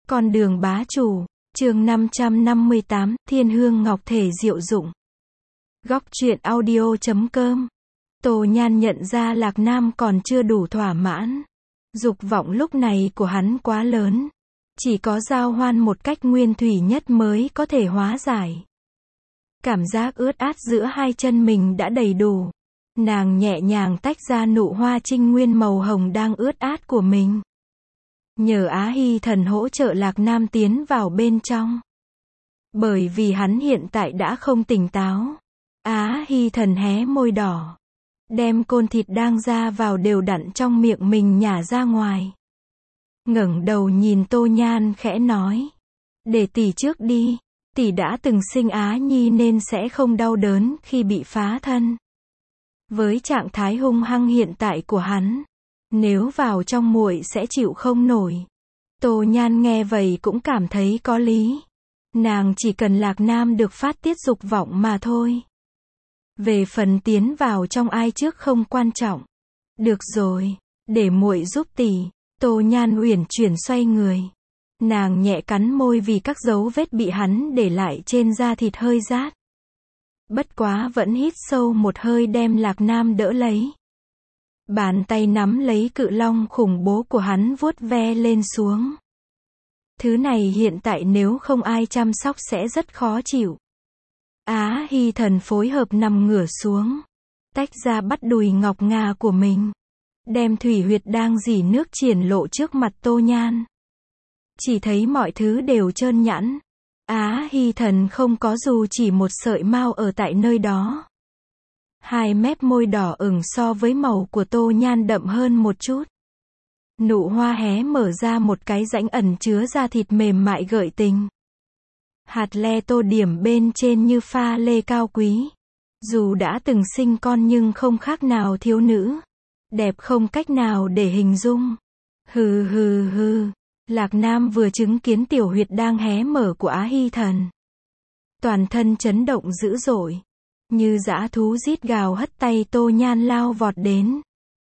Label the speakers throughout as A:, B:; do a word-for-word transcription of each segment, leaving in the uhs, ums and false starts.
A: Con đường bá chủ, chương năm trăm năm mươi tám, Thiên hương ngọc thể diệu dụng. Góc truyện audio chấm com. Tô Nhan nhận ra Lạc Nam còn chưa đủ thỏa mãn. Dục vọng lúc này của hắn quá lớn. Chỉ có giao hoan một cách nguyên thủy nhất mới có thể hóa giải. Cảm giác ướt át giữa hai chân mình đã đầy đủ. Nàng nhẹ nhàng tách ra nụ hoa trinh nguyên màu hồng đang ướt át của mình. Nhờ Á Hy Thần hỗ trợ Lạc Nam tiến vào bên trong. Bởi vì hắn hiện tại đã không tỉnh táo. Á Hy Thần hé môi đỏ. Đem côn thịt đang ra vào đều đặn trong miệng mình nhả ra ngoài. Ngẩng đầu nhìn Tô Nhan khẽ nói. Để tỷ trước đi. Tỷ đã từng sinh Á Nhi nên sẽ không đau đớn khi bị phá thân. Với trạng thái hung hăng hiện tại của hắn, nếu vào trong muội sẽ chịu không nổi. Tô Nhan nghe vậy cũng cảm thấy có lý. Nàng chỉ cần Lạc Nam được phát tiết dục vọng mà thôi. Về phần tiến vào trong ai trước không quan trọng. Được rồi, để muội giúp tỷ. Tô Nhan uyển chuyển xoay người. Nàng nhẹ cắn môi vì các dấu vết bị hắn để lại trên da thịt hơi rát. Bất quá vẫn hít sâu một hơi đem Lạc Nam đỡ lấy. Bàn tay nắm lấy cự long khủng bố của hắn vuốt ve lên xuống. Thứ này hiện tại nếu không ai chăm sóc sẽ rất khó chịu. Á Hy Thần phối hợp nằm ngửa xuống. Tách ra bắt đùi ngọc ngà của mình. Đem thủy huyệt đang rỉ nước triển lộ trước mặt Tô Nhan. Chỉ thấy mọi thứ đều trơn nhẵn. Á Hy Thần không có dù chỉ một sợi mao ở tại nơi đó. Hai mép môi đỏ ửng so với màu của Tô Nhan đậm hơn một chút. Nụ hoa hé mở ra một cái rãnh ẩn chứa da thịt mềm mại gợi tình. Hạt le tô điểm bên trên như pha lê cao quý. Dù đã từng sinh con nhưng không khác nào thiếu nữ. Đẹp không cách nào để hình dung. Hừ hừ hừ. Lạc Nam vừa chứng kiến tiểu huyệt đang hé mở của Á Hy Thần. Toàn thân chấn động dữ dội. Như dã thú rít gào hất tay Tô Nhan lao vọt đến.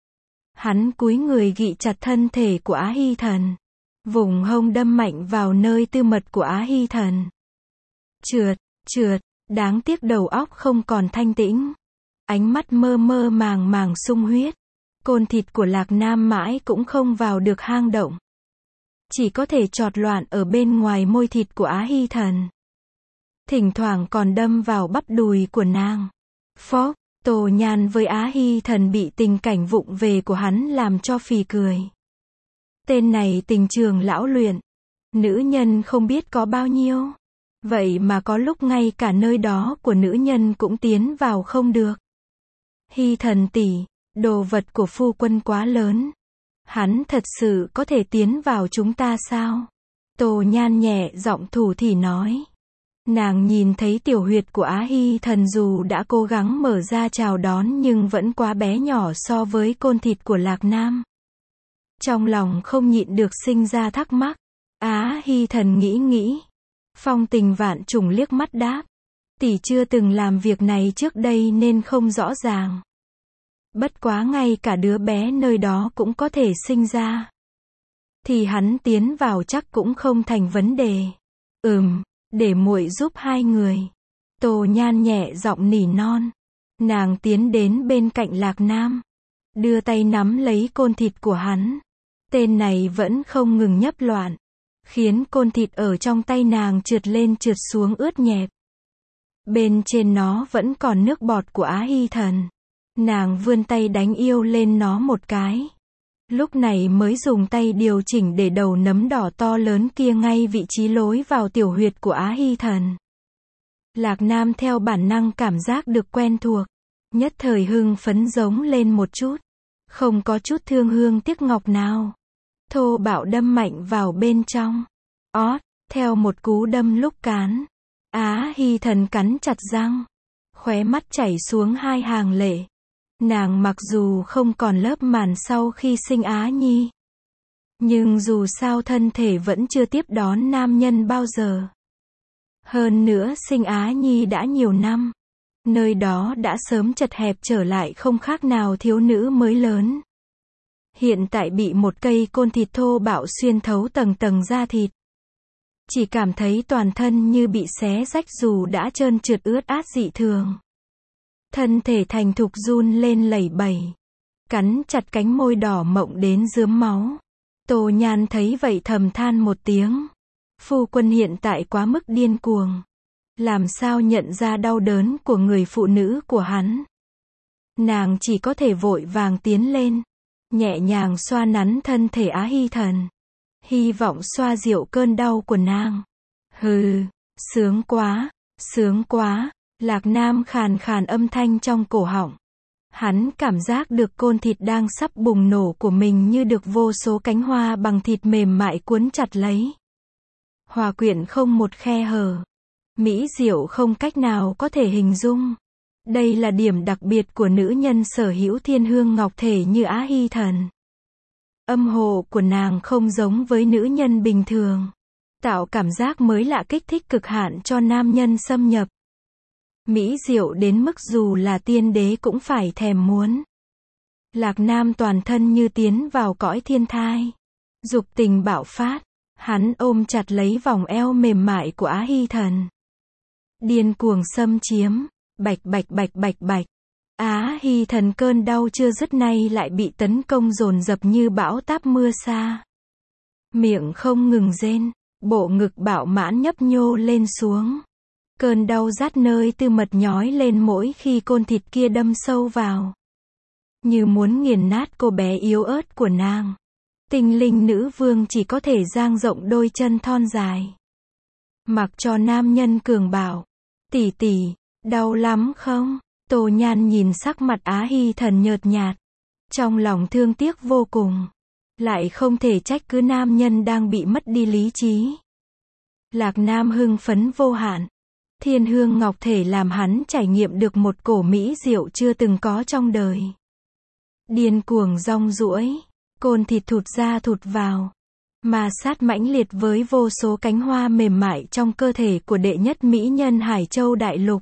A: Hắn cúi người gị chặt thân thể của Á Hy Thần. Vùng hông đâm mạnh vào nơi tư mật của Á Hy Thần. Trượt, trượt, đáng tiếc đầu óc không còn thanh tĩnh. Ánh mắt mơ mơ màng màng sung huyết. Côn thịt của Lạc Nam mãi cũng không vào được hang động. Chỉ có thể chọt loạn ở bên ngoài môi thịt của Á Hy Thần. Thỉnh thoảng còn đâm vào bắp đùi của nàng. Phó, Tô Nhan với Á Hy Thần bị tình cảnh vụng về của hắn làm cho phì cười. Tên này tình trường lão luyện. Nữ nhân không biết có bao nhiêu. Vậy mà có lúc ngay cả nơi đó của nữ nhân cũng tiến vào không được. Hy Thần tỷ, đồ vật của phu quân quá lớn. Hắn thật sự có thể tiến vào chúng ta sao? Tô Nhan nhẹ giọng thủ thỉ nói. Nàng nhìn thấy tiểu huyệt của Á Hy Thần dù đã cố gắng mở ra chào đón nhưng vẫn quá bé nhỏ so với côn thịt của Lạc Nam. Trong lòng không nhịn được sinh ra thắc mắc. Á Hy Thần nghĩ nghĩ. Phong tình vạn trùng liếc mắt đáp. Tỷ chưa từng làm việc này trước đây nên không rõ ràng. Bất quá ngay cả đứa bé nơi đó cũng có thể sinh ra. Thì hắn tiến vào chắc cũng không thành vấn đề. Ừm, để muội giúp hai người. Tô Nhan nhẹ giọng nỉ non. Nàng tiến đến bên cạnh Lạc Nam. Đưa tay nắm lấy côn thịt của hắn. Tên này vẫn không ngừng nhấp loạn. Khiến côn thịt ở trong tay nàng trượt lên trượt xuống ướt nhẹp. Bên trên nó vẫn còn nước bọt của Á Hy Thần. Nàng vươn tay đánh yêu lên nó một cái. Lúc này mới dùng tay điều chỉnh để đầu nấm đỏ to lớn kia ngay vị trí lối vào tiểu huyệt của Á Hy Thần. Lạc Nam theo bản năng cảm giác được quen thuộc. Nhất thời hưng phấn giống lên một chút. Không có chút thương hương tiếc ngọc nào. Thô bạo đâm mạnh vào bên trong. Ót, theo một cú đâm lúc cán. Á Hy Thần cắn chặt răng. Khóe mắt chảy xuống hai hàng lệ. Nàng mặc dù không còn lớp màn sau khi sinh Á Nhi. Nhưng dù sao thân thể vẫn chưa tiếp đón nam nhân bao giờ. Hơn nữa sinh Á Nhi đã nhiều năm. Nơi đó đã sớm chật hẹp trở lại không khác nào thiếu nữ mới lớn. Hiện tại bị một cây côn thịt thô bạo xuyên thấu tầng tầng da thịt. chỉ cảm thấy toàn thân như bị xé rách dù đã trơn trượt ướt át dị thường. Thân thể thành thục run lên lẩy bẩy, cắn chặt cánh môi đỏ mọng đến rướm máu. Tô Nhan thấy vậy thầm than một tiếng. Phu quân hiện tại quá mức điên cuồng. Làm sao nhận ra đau đớn của người phụ nữ của hắn. Nàng chỉ có thể vội vàng tiến lên, nhẹ nhàng xoa nắn thân thể Á Hy Thần, hy vọng xoa dịu cơn đau của nàng. Hừ, sướng quá, sướng quá, Lạc Nam khàn khàn âm thanh trong cổ họng. Hắn cảm giác được côn thịt đang sắp bùng nổ của mình như được vô số cánh hoa bằng thịt mềm mại cuốn chặt lấy. Hòa quyện không một khe hở. Mỹ diệu không cách nào có thể hình dung. Đây là điểm đặc biệt của nữ nhân sở hữu thiên hương ngọc thể như Á Hy Thần. Âm hộ của nàng không giống với nữ nhân bình thường. Tạo cảm giác mới lạ kích thích cực hạn cho nam nhân xâm nhập. Mỹ diệu đến mức dù là tiên đế cũng phải thèm muốn. Lạc Nam toàn thân như tiến vào cõi thiên thai. Dục tình bạo phát. Hắn ôm chặt lấy vòng eo mềm mại của Á Hy Thần. Điên cuồng xâm chiếm. Bạch bạch bạch bạch bạch. Á Hy Thần cơn đau chưa dứt nay lại bị tấn công dồn dập như bão táp mưa xa. Miệng không ngừng rên. Bộ ngực bạo mãn nhấp nhô lên xuống. Cơn đau rát nơi tư mật nhói lên mỗi khi côn thịt kia đâm sâu vào. Như muốn nghiền nát cô bé yếu ớt của nàng. Tinh linh nữ vương chỉ có thể dang rộng đôi chân thon dài. Mặc cho nam nhân cường bảo. Tỷ tỷ, đau lắm không? Tô Nhan nhìn sắc mặt Á Hy Thần nhợt nhạt. Trong lòng thương tiếc vô cùng. Lại không thể trách cứ nam nhân đang bị mất đi lý trí. Lạc Nam hưng phấn vô hạn. Thiên hương ngọc thể làm hắn trải nghiệm được một cổ mỹ diệu chưa từng có trong đời. Điên cuồng rong ruổi, côn thịt thụt ra thụt vào, mà sát mãnh liệt với vô số cánh hoa mềm mại trong cơ thể của đệ nhất mỹ nhân Hải Châu Đại Lục.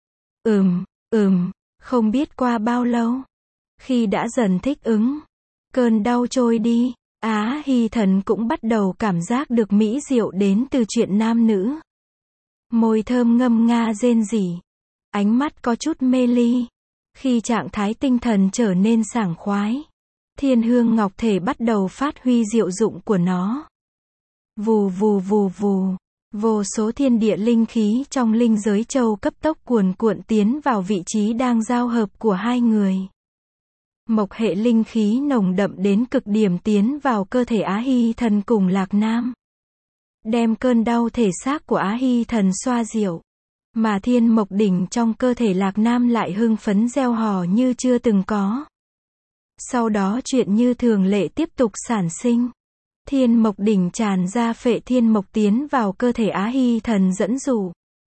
A: Ừm, ừm, không biết qua bao lâu, khi đã dần thích ứng, cơn đau trôi đi, Á Hy Thần cũng bắt đầu cảm giác được mỹ diệu đến từ chuyện nam nữ. Môi thơm ngâm nga rên rỉ, ánh mắt có chút mê ly. Khi trạng thái tinh thần trở nên sảng khoái, thiên hương ngọc thể bắt đầu phát huy diệu dụng của nó. Vù vù vù vù, vô số thiên địa linh khí trong linh giới châu cấp tốc cuồn cuộn tiến vào vị trí đang giao hợp của hai người. Mộc hệ linh khí nồng đậm đến cực điểm tiến vào cơ thể Á Hy Thần cùng Lạc Nam. Đem cơn đau thể xác của Á Hy Thần xoa dịu. Mà thiên mộc đỉnh trong cơ thể Lạc Nam lại hưng phấn reo hò như chưa từng có. Sau đó chuyện như thường lệ tiếp tục sản sinh. Thiên mộc đỉnh tràn ra phệ thiên mộc tiến vào cơ thể Á Hy Thần dẫn dụ.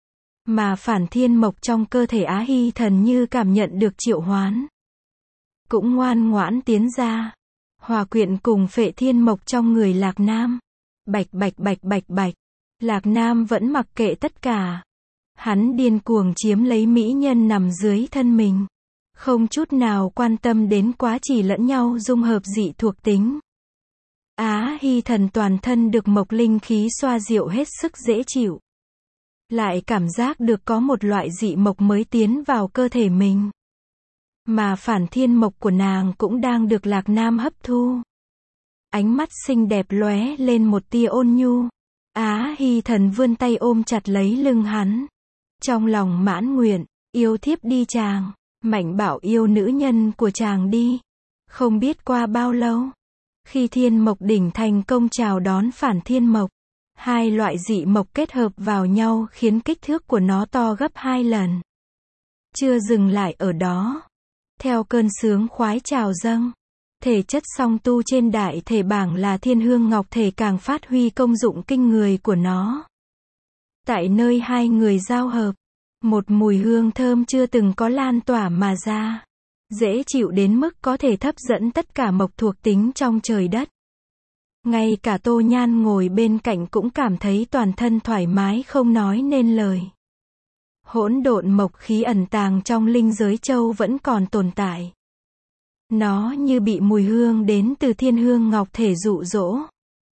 A: Mà phản thiên mộc trong cơ thể Á Hy Thần như cảm nhận được triệu hoán. Cũng ngoan ngoãn tiến ra. Hòa quyện cùng phệ thiên mộc trong người Lạc Nam. Bạch bạch bạch bạch bạch. Lạc Nam vẫn mặc kệ tất cả. Hắn điên cuồng chiếm lấy mỹ nhân nằm dưới thân mình. Không chút nào quan tâm đến quá chỉ lẫn nhau dung hợp dị thuộc tính. Á Hy Thần toàn thân được mộc linh khí xoa dịu hết sức dễ chịu. Lại cảm giác được có một loại dị mộc mới tiến vào cơ thể mình. Mà phản thiên mộc của nàng cũng đang được Lạc Nam hấp thu. Ánh mắt xinh đẹp lóe lên một tia ôn nhu. Á Hy Thần vươn tay ôm chặt lấy lưng hắn. Trong lòng mãn nguyện, yêu thiếp đi chàng, mạnh bảo yêu nữ nhân của chàng đi. Không biết qua bao lâu, khi thiên mộc đỉnh thành công chào đón phản thiên mộc, hai loại dị mộc kết hợp vào nhau khiến kích thước của nó to gấp hai lần. Chưa dừng lại ở đó. Theo cơn sướng khoái trào dâng, thể chất song tu trên đại thể bảng là thiên hương ngọc thể càng phát huy công dụng kinh người của nó. Tại nơi hai người giao hợp, một mùi hương thơm chưa từng có lan tỏa mà ra. Dễ chịu đến mức có thể hấp dẫn tất cả mộc thuộc tính trong trời đất. Ngay cả Tô Nhan ngồi bên cạnh cũng cảm thấy toàn thân thoải mái không nói nên lời. Hỗn độn mộc khí ẩn tàng trong linh giới châu vẫn còn tồn tại. Nó như bị mùi hương đến từ thiên hương ngọc thể dụ dỗ.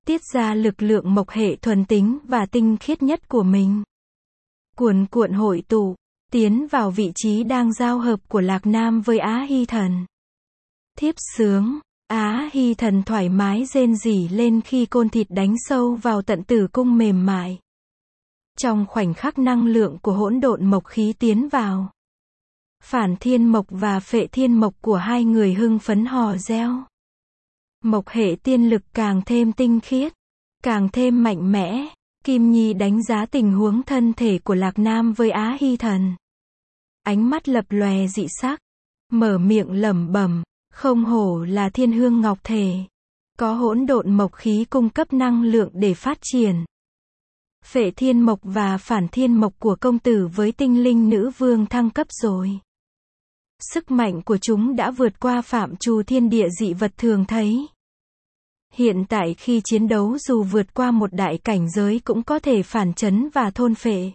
A: tiết ra lực lượng mộc hệ thuần tính và tinh khiết nhất của mình. Cuồn cuộn hội tụ, tiến vào vị trí đang giao hợp của Lạc Nam với Á Hy Thần. Thiếp sướng, Á Hy Thần thoải mái rên rỉ lên khi côn thịt đánh sâu vào tận tử cung mềm mại. Trong khoảnh khắc năng lượng của hỗn độn mộc khí tiến vào, Phản Thiên Mộc và Phệ Thiên Mộc của hai người hưng phấn hò reo. Mộc hệ tiên lực càng thêm tinh khiết, càng thêm mạnh mẽ. Kim Nhi đánh giá tình huống thân thể của Lạc Nam với Á Hy Thần. Ánh mắt lập lòe dị sắc, mở miệng lẩm bẩm, không hổ là thiên hương ngọc thể, có hỗn độn mộc khí cung cấp năng lượng để phát triển. Phệ Thiên Mộc và Phản Thiên Mộc của công tử với tinh linh nữ vương thăng cấp rồi. Sức mạnh của chúng đã vượt qua phạm trù thiên địa dị vật thường thấy. Hiện tại khi chiến đấu dù vượt qua một đại cảnh giới cũng có thể phản chấn và thôn phệ.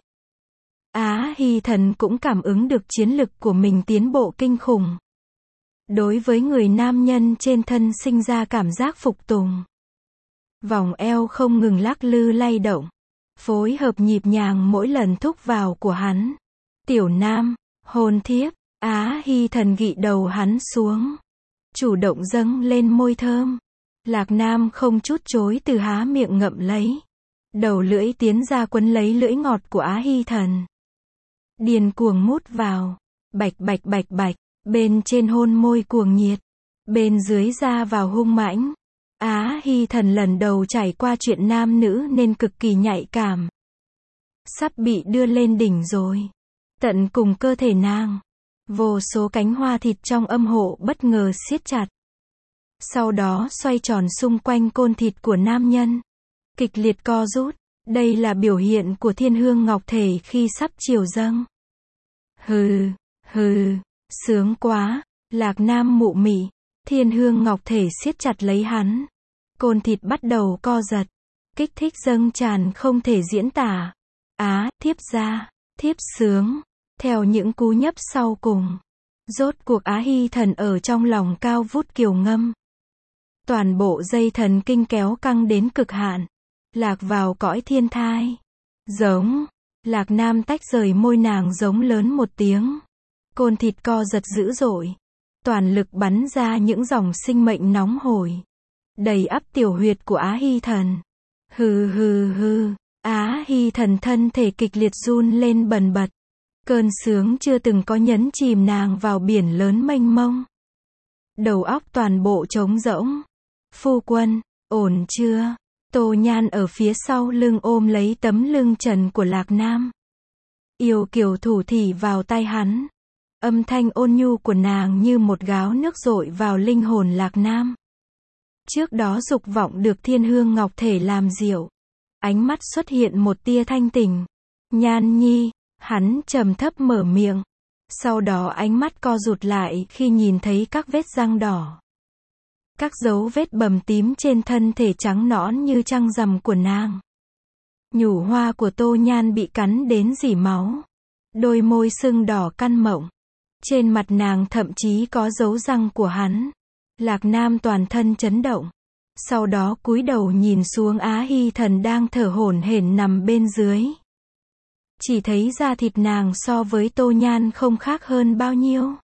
A: Á Hy Thần cũng cảm ứng được chiến lực của mình tiến bộ kinh khủng. Đối với người nam nhân trên thân sinh ra cảm giác phục tùng. Vòng eo không ngừng lắc lư lay động, phối hợp nhịp nhàng mỗi lần thúc vào của hắn. Tiểu Nam, hôn thiếp, Á Hy Thần gị đầu hắn xuống, chủ động dâng lên môi thơm. Lạc Nam không chút chối từ há miệng ngậm lấy. Đầu lưỡi tiến ra quấn lấy lưỡi ngọt của Á Hy Thần. Điền cuồng mút vào. Bạch bạch bạch bạch. Bên trên hôn môi cuồng nhiệt. Bên dưới ra vào hung mãnh. Á Hy Thần lần đầu trải qua chuyện nam nữ nên cực kỳ nhạy cảm. Sắp bị đưa lên đỉnh rồi. Tận cùng cơ thể nàng. Vô số cánh hoa thịt trong âm hộ bất ngờ siết chặt. Sau đó xoay tròn xung quanh côn thịt của nam nhân. Kịch liệt co rút. Đây là biểu hiện của thiên hương ngọc thể khi sắp chiều dâng. Hừ, hừ, sướng quá. Lạc Nam mụ mị. Thiên hương ngọc thể siết chặt lấy hắn. Côn thịt bắt đầu co giật. Kích thích dâng tràn không thể diễn tả. Á, thiếp ra, thiếp sướng. Theo những cú nhấp sau cùng. Rốt cuộc Á Hy Thần ở trong lòng cao vút kiều ngâm. Toàn bộ dây thần kinh kéo căng đến cực hạn. Lạc vào cõi thiên thai. Giống. Lạc Nam tách rời môi nàng giống lớn một tiếng. Côn thịt co giật dữ dội. Toàn lực bắn ra những dòng sinh mệnh nóng hổi. Đầy ắp tiểu huyệt của Á Hy Thần. Hừ hừ hừ. Á Hy Thần thân thể kịch liệt run lên bần bật. Cơn sướng chưa từng có nhấn chìm nàng vào biển lớn mênh mông. Đầu óc toàn bộ trống rỗng. Phu quân, ổn chưa? Tô Nhan ở phía sau lưng ôm lấy tấm lưng trần của Lạc Nam. Yêu kiều thủ thỉ vào tai hắn. Âm thanh ôn nhu của nàng như một gáo nước dội vào linh hồn Lạc Nam. Trước đó dục vọng được thiên hương ngọc thể làm dịu. Ánh mắt xuất hiện một tia thanh tỉnh. Nhan nhi, hắn trầm thấp mở miệng. Sau đó ánh mắt co rụt lại khi nhìn thấy các vết răng đỏ. Các dấu vết bầm tím trên thân thể trắng nõn như trăng rằm của nàng. Nhũ hoa của Tô Nhan bị cắn đến rỉ máu. Đôi môi sưng đỏ căn mộng. Trên mặt nàng thậm chí có dấu răng của hắn. Lạc Nam toàn thân chấn động. Sau đó cúi đầu nhìn xuống Á Hy Thần đang thở hổn hển nằm bên dưới. Chỉ thấy da thịt nàng so với Tô Nhan không khác hơn bao nhiêu.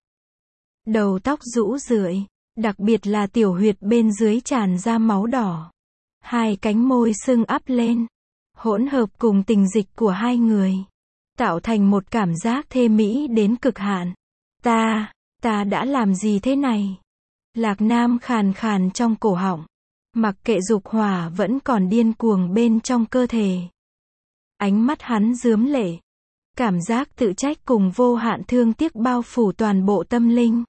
A: Đầu tóc rũ rượi. Đặc biệt là tiểu huyệt bên dưới tràn ra máu đỏ. Hai cánh môi sưng ắp lên. Hỗn hợp cùng tình dịch của hai người. Tạo thành một cảm giác thê mỹ đến cực hạn. Ta, ta đã làm gì thế này? Lạc Nam khàn khàn trong cổ họng. Mặc kệ dục hỏa vẫn còn điên cuồng bên trong cơ thể. Ánh mắt hắn rướm lệ. Cảm giác tự trách cùng vô hạn thương tiếc bao phủ toàn bộ tâm linh.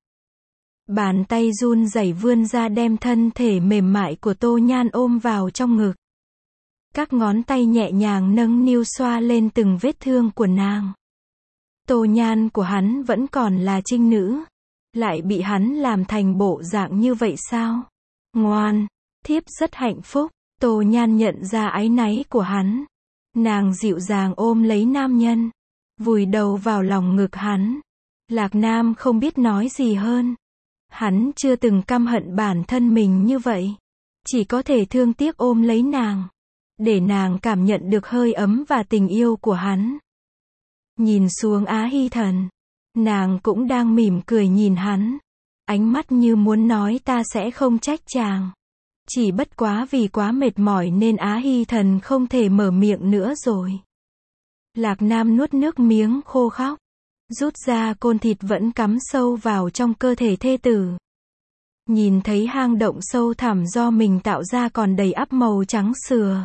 A: Bàn tay run rẩy vươn ra đem thân thể mềm mại của Tô Nhan ôm vào trong ngực. Các ngón tay nhẹ nhàng nâng niu xoa lên từng vết thương của nàng. Tô Nhan của hắn vẫn còn là trinh nữ. Lại bị hắn làm thành bộ dạng như vậy sao? Ngoan, thiếp rất hạnh phúc. Tô Nhan nhận ra áy náy của hắn. Nàng dịu dàng ôm lấy nam nhân. Vùi đầu vào lòng ngực hắn. Lạc Nam không biết nói gì hơn. Hắn chưa từng căm hận bản thân mình như vậy. chỉ có thể thương tiếc ôm lấy nàng, để nàng cảm nhận được hơi ấm và tình yêu của hắn. Nhìn xuống Á Hy Thần, nàng cũng đang mỉm cười nhìn hắn, ánh mắt như muốn nói ta sẽ không trách chàng. Chỉ bất quá vì quá mệt mỏi nên Á Hy Thần không thể mở miệng nữa rồi. Lạc Nam nuốt nước miếng khô khóc, rút ra côn thịt vẫn cắm sâu vào trong cơ thể thê tử. Nhìn thấy hang động sâu thẳm do mình tạo ra còn đầy ắp màu trắng sừa.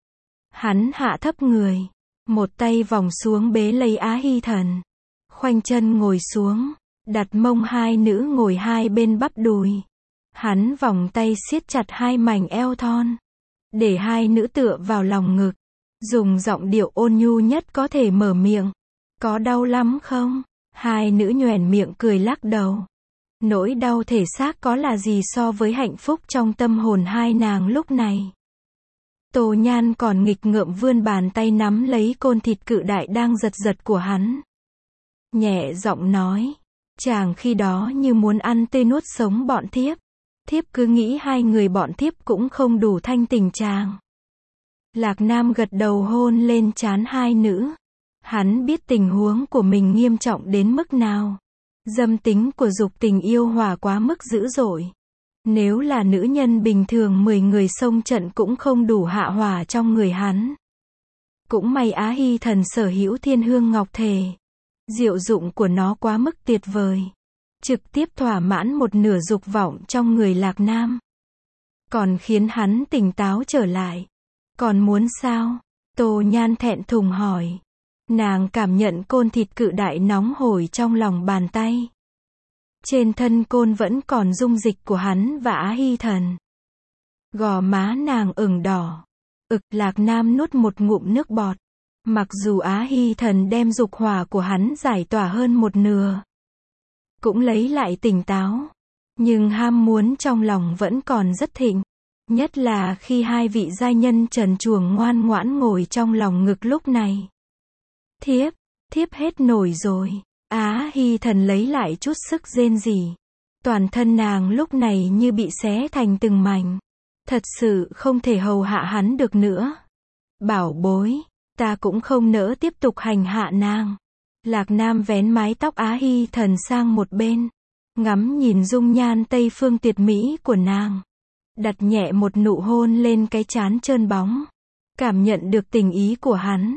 A: Hắn hạ thấp người, một tay vòng xuống bế lấy Á Hy Thần, khoanh chân ngồi xuống, đặt mông hai nữ ngồi hai bên bắp đùi. Hắn vòng tay siết chặt hai mảnh eo thon, để hai nữ tựa vào lòng ngực, dùng giọng điệu ôn nhu nhất có thể mở miệng. Có đau lắm không? Hai nữ nhoẻn miệng cười lắc đầu. Nỗi đau thể xác có là gì so với hạnh phúc trong tâm hồn hai nàng lúc này. Tô Nhan còn nghịch ngợm vươn bàn tay nắm lấy côn thịt cự đại đang giật giật của hắn. Nhẹ giọng nói, chàng khi đó như muốn ăn tê nuốt sống bọn thiếp. Thiếp cứ nghĩ hai người bọn thiếp cũng không đủ thanh tình chàng. Lạc Nam gật đầu hôn lên trán hai nữ. Hắn biết tình huống của mình nghiêm trọng đến mức nào. Dâm tính của dục tình yêu hòa quá mức dữ dội. Nếu là nữ nhân bình thường mười người xông trận cũng không đủ hạ hỏa trong người hắn. Cũng may Á Hy Thần sở hữu thiên hương ngọc thể. Diệu dụng của nó quá mức tuyệt vời. Trực tiếp thỏa mãn một nửa dục vọng trong người Lạc Nam. Còn khiến hắn tỉnh táo trở lại. Còn muốn sao? Tô Nhan thẹn thùng hỏi. Nàng cảm nhận côn thịt cự đại nóng hổi trong lòng bàn tay. Trên thân côn vẫn còn dung dịch của hắn và Á Hy Thần. Gò má nàng ửng đỏ. Ực, Lạc Nam nuốt một ngụm nước bọt. Mặc dù Á Hy Thần đem dục hỏa của hắn giải tỏa hơn một nửa, cũng lấy lại tỉnh táo, nhưng ham muốn trong lòng vẫn còn rất thịnh. Nhất là khi hai vị giai nhân trần truồng ngoan ngoãn ngồi trong lòng ngực lúc này. Thiếp, thiếp hết nổi rồi. Á Hy Thần lấy lại chút sức rên rỉ. Toàn thân nàng lúc này như bị xé thành từng mảnh. Thật sự không thể hầu hạ hắn được nữa. Bảo bối, ta cũng không nỡ tiếp tục hành hạ nàng. Lạc Nam vén mái tóc Á Hy Thần sang một bên, ngắm nhìn dung nhan tây phương tuyệt mỹ của nàng. Đặt nhẹ một nụ hôn lên cái trán trơn bóng. Cảm nhận được tình ý của hắn.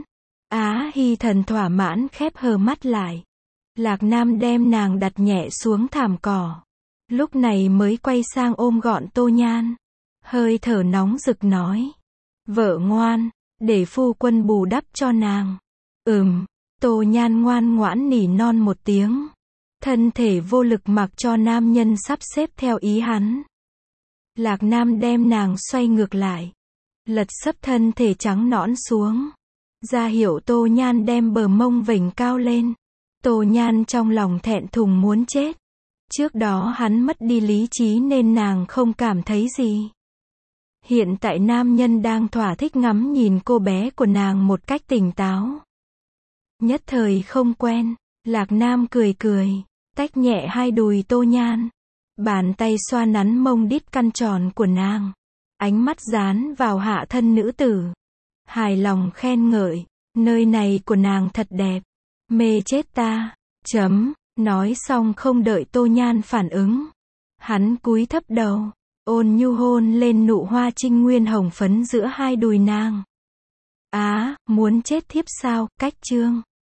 A: Á Hy Thần thỏa mãn khép hờ mắt lại. Lạc Nam đem nàng đặt nhẹ xuống thảm cỏ. Lúc này mới quay sang ôm gọn Tô Nhan. Hơi thở nóng rực nói. Vợ ngoan, để phu quân bù đắp cho nàng. Ừm, Tô Nhan ngoan ngoãn nỉ non một tiếng. Thân thể vô lực mặc cho nam nhân sắp xếp theo ý hắn. Lạc Nam đem nàng xoay ngược lại. Lật sấp thân thể trắng nõn xuống. Ra hiệu Tô Nhan đem bờ mông vểnh cao lên. Tô Nhan trong lòng thẹn thùng muốn chết. Trước đó hắn mất đi lý trí nên nàng không cảm thấy gì. Hiện tại nam nhân đang thỏa thích ngắm nhìn cô bé của nàng một cách tỉnh táo. Nhất thời không quen, Lạc Nam cười cười, tách nhẹ hai đùi Tô Nhan. Bàn tay xoa nắn mông đít căn tròn của nàng. Ánh mắt dán vào hạ thân nữ tử. Hài lòng khen ngợi, nơi này của nàng thật đẹp. Mê chết ta. Chấm, nói xong không đợi Tô Nhan phản ứng. Hắn cúi thấp đầu, ôn nhu hôn lên nụ hoa trinh nguyên hồng phấn giữa hai đùi nàng. Á, muốn chết thiếp sao, cách chương.